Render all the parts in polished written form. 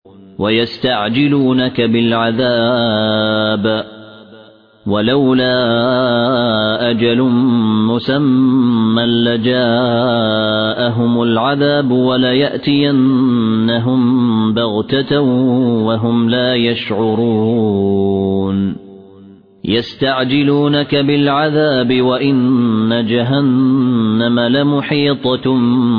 ويستعجلونك بالعذاب ولولا أجل مسمى لجاءهم العذاب وليأتينهم بغتة وهم لا يشعرون يستعجلونك بالعذاب وإن جهنم لمحيطة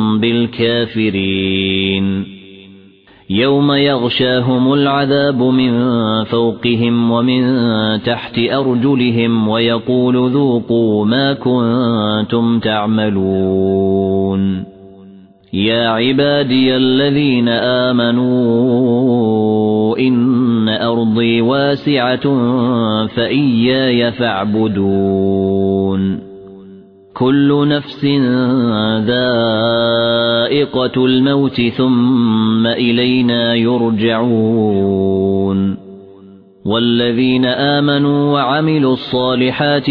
بالكافرين يوم يغشاهم العذاب من فوقهم ومن تحت أرجلهم ويقول ذوقوا ما كنتم تعملون يا عبادي الذين آمنوا إن أرضي واسعة فإياي فاعبدون كل نفس ذائقة الموت ثم إلينا يرجعون والذين آمنوا وعملوا الصالحات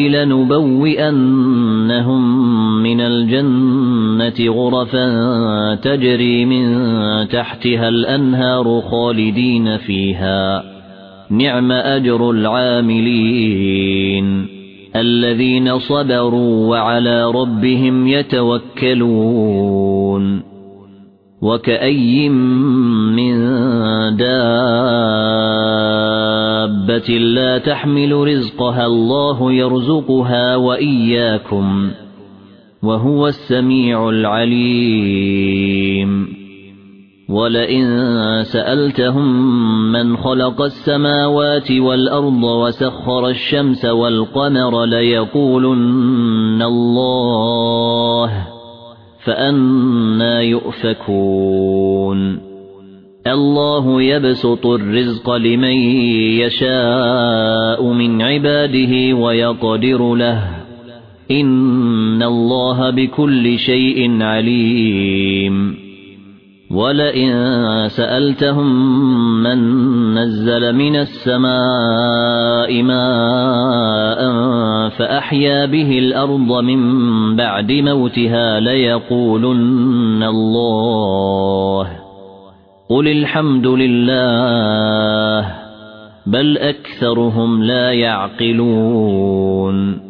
لنبوئنهم من الجنة غرفا تجري من تحتها الأنهار خالدين فيها نعم أجر العاملين الذين صبروا وعلى ربهم يتوكلون وكأي من دابة لا تحمل رزقها الله يرزقها وإياكم وهو السميع العليم ولئن سألتهم من خلق السماوات والأرض وسخر الشمس والقمر ليقولن الله فأنى يؤفكون الله يبسط الرزق لمن يشاء من عباده ويقدر له إن الله بكل شيء عليم ولئن سألتهم من نزل من السماء ماء فأحيا به الأرض من بعد موتها ليقولن الله قل الحمد لله بل أكثرهم لا يعقلون